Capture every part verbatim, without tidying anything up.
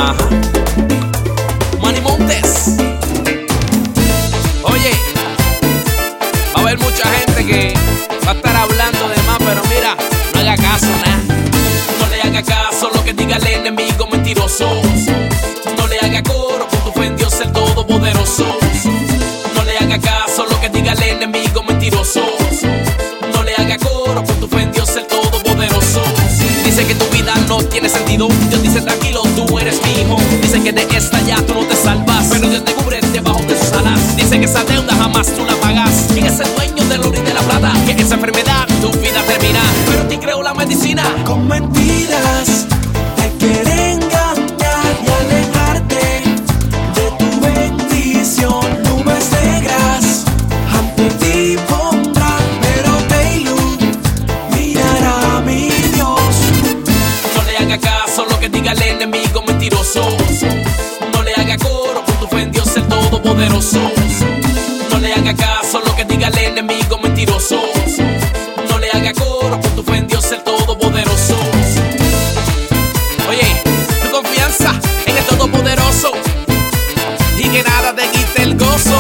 Ajá. Manny Montes. Oye, va a haber mucha gente que va a estar hablando de más, pero mira, no haga caso, nada. No le haga caso lo que diga el enemigo mentiroso. No le haga coro, con tu fe en Dios el Todopoderoso. No le haga caso lo que diga el enemigo mentiroso. No le haga coro, con tu fe en Dios el Todopoderoso. Dice que tu vida no tiene sentido. Dios dice tranquilo, tú eres mi hijo. Dice que de esta ya tú no te salvas, pero Dios te cubre debajo de sus alas. Dice que esa deuda jamás tú la pagas. ¿Quién es el dueño del oro y de la plata? Que esa enfermedad tu vida termina, pero en ti creo la medicina. Con mentiras te quieren engañar y alejarte de tu bendición. Nubes negras ante ti pondrán, pero te iluminará mi Dios. No le haga caso lo que diga el enemigo mentiroso. No le haga coro, con tu fe en Dios el Todopoderoso. No le haga caso lo que diga el enemigo mentiroso. No le haga coro, con tu fe en Dios el Todopoderoso. Oye, tu confianza en el Todopoderoso y que nada te quite el gozo.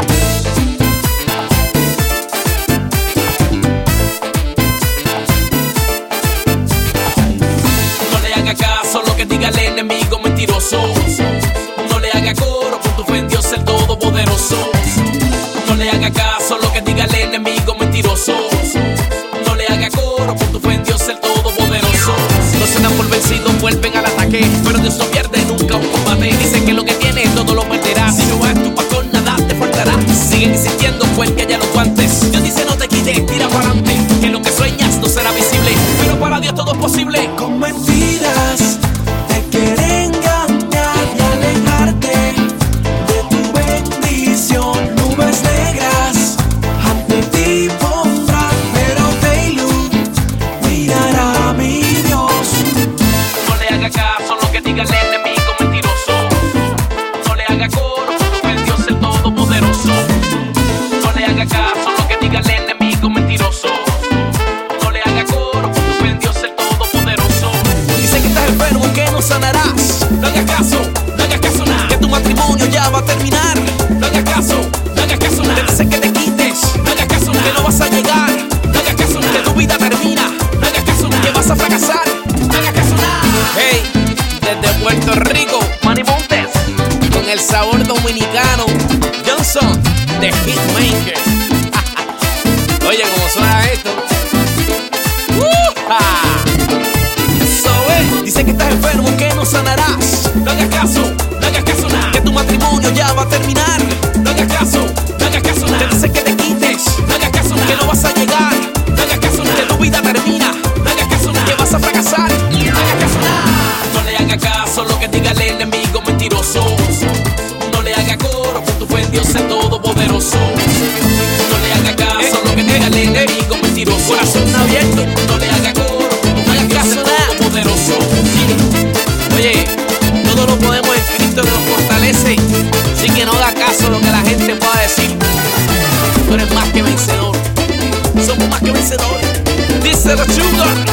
No le haga caso lo que diga el enemigo mentiroso. No le haga coro, con tu fe en Dios el Todopoderoso. No le haga caso lo que diga el enemigo mentiroso. No le haga coro, con tu fe en Dios el Todopoderoso. No se dan por vencidos, vuelven al ataque, pero Dios no pierde nunca un combate. Dice que lo que tiene todo lo perderá. Si Jehová es tu pastor, nada te faltará. Sigue insistiendo, fue que haya los guantes. Dios dice no te quites, tira para adelante, que lo que sueñas no será visible, pero para Dios todo es posible. Con mentiras te quieren engañar y alejarte de tu bendición. Nubes negras ante ti pondrán, pero te iluminará mi Dios. No le haga caso lo que diga el enemigo mentiroso. No le haga coro, con tu fe en Dios el Todopoderoso. No le haga caso lo que diga el enemigo mentiroso. No le haga coro, con tu fe en Dios el Todopoderoso. Dice que estás enfermo, que no sanarás. No hagas caso, no hagas caso nada, que tu matrimonio ya va a terminar. No hagas caso, no hagas caso nada. Te dice que te quites, no hagas caso nada, que no vas a llegar. No hagas caso nada, que tu vida termina. No hagas caso nada, que vas a fracasar. No hagas caso nada. Hey, desde Puerto Rico, Manny Montes, con el sabor dominicano, Johnson, The Hitmaker. Oye, ¿cómo suena esto? ¡Uh-ha! Eso es. Dice que estás enfermo, que no sanarás. No hagas caso, no hagas caso nada, que tu matrimonio ya va a terminar. No hagas caso, no hagas caso nada. Te dice que te quites, no hagas caso nada, que no vas a llegar. No hagas caso nada, que tu vida termina. No hagas caso nada, que vas a fracasar. No hagas caso nada. No le haga caso lo que diga el enemigo mentiroso. No le haga coro, con tu fe en Dios el Todopoderoso. No le haga caso lo que diga el enemigo mentiroso. Corazón abierto, no le haga coro, con tu fe en Dios el Todopoderoso. Oye, todo lo podemos en Cristo que nos fortalece. Así que no haga caso lo que la gente pueda decir. Tú eres más que vencedor. Somos más que vencedores. Dice la Sugar.